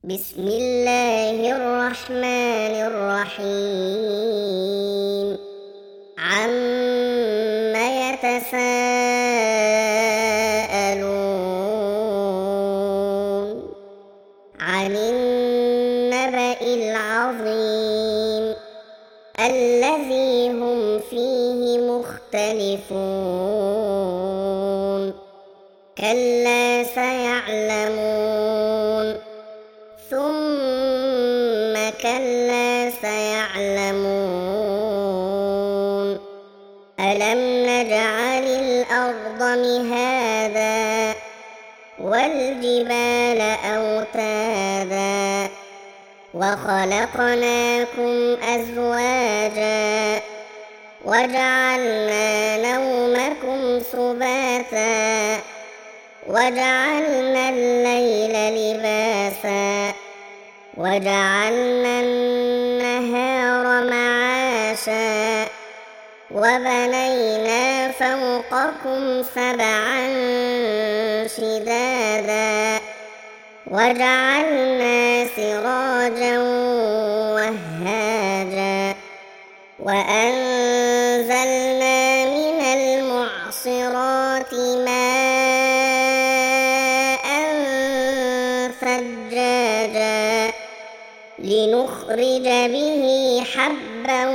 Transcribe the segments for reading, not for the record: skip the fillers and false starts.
بسم الله الرحمن الرحيم عم يتساءلون عن النبأ العظيم الذي هم فيه مختلفون كلا سيعلمون ثم كلا سيعلمون ألم نجعل الأرض مهادا والجبال أوتادا وخلقناكم أزواجا وجعلنا نومكم سباتا وجعلنا الليل لباسا وجعلنا النهار معاشا وبنينا فوقكم سبعا شدادا وجعلنا سراجا وهاجا وأنزلنا من المعصرات ماء ثجاجا لنخرج به حبا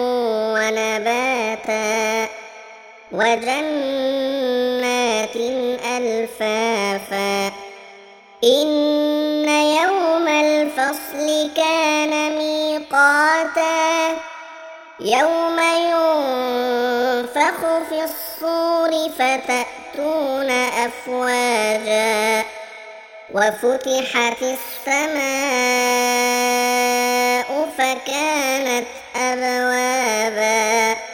ونباتا وجنات ألفافا إن يوم الفصل كان ميقاتا يوم ينفخ في الصور فتأتون أفواجا وفتحت السماء فكانت أبوابا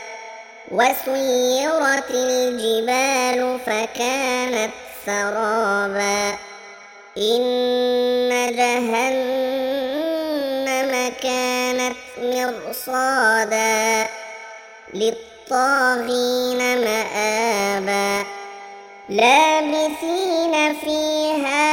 وسيرت الجبال فكانت سرابا إن جهنم كانت مرصادا للطاغين مآبا لابثين فيها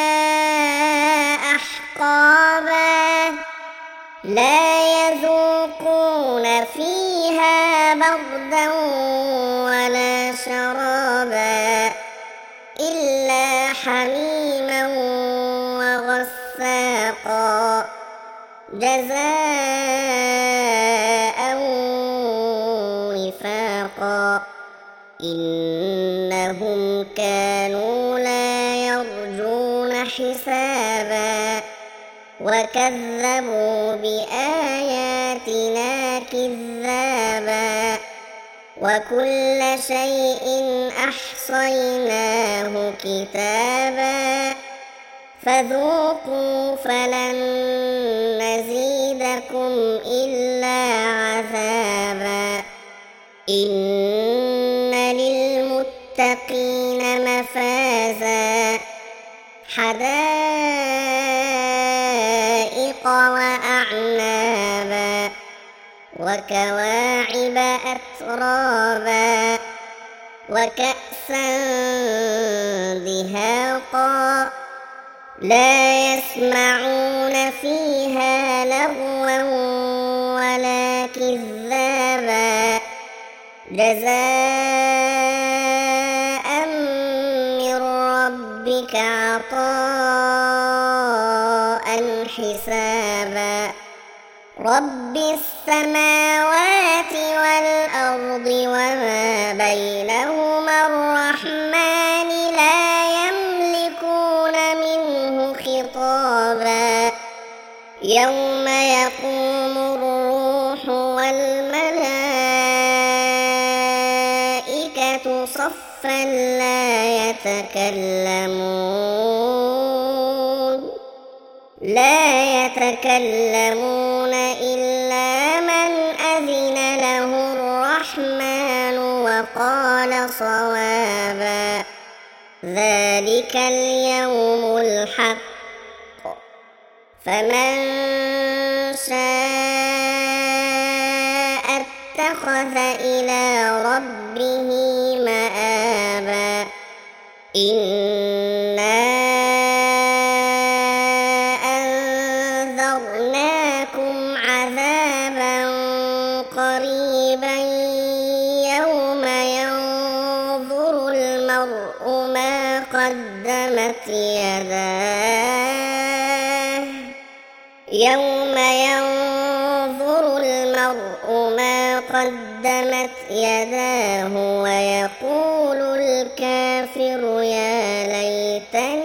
أحقابا لا يذوقون فيها بردا ولا شرابا إلا حميما وغساقا جزاء وفاقا إنهم كانوا لا يرجون حسابا وكذبوا بآياتنا كذابا وكل شيء أحصيناه كتابا فذوقوا فلن نزيدكم إلا عذابا إن للمتقين مفازا حدائق وأعنابا وكواعب أترابا وكأسا دهاقا لا يسمعون فيها لغوا ولا كذابا جزاء من ربك عطاء حسابا رب السماوات والأرض وما بينهما الرحمن لا يملكون منه خطابا يوم يقوم الروح والملائكة صفا لا يتكلمون إلا من أذن له الرحمن وقال صوابا ذلك اليوم الحق فمن شاء اتخذ إلى ربه مآبا إنا قدمت يداه يوم ينظر المرء ما قدمت يداه ويقول الكافر يا ليتني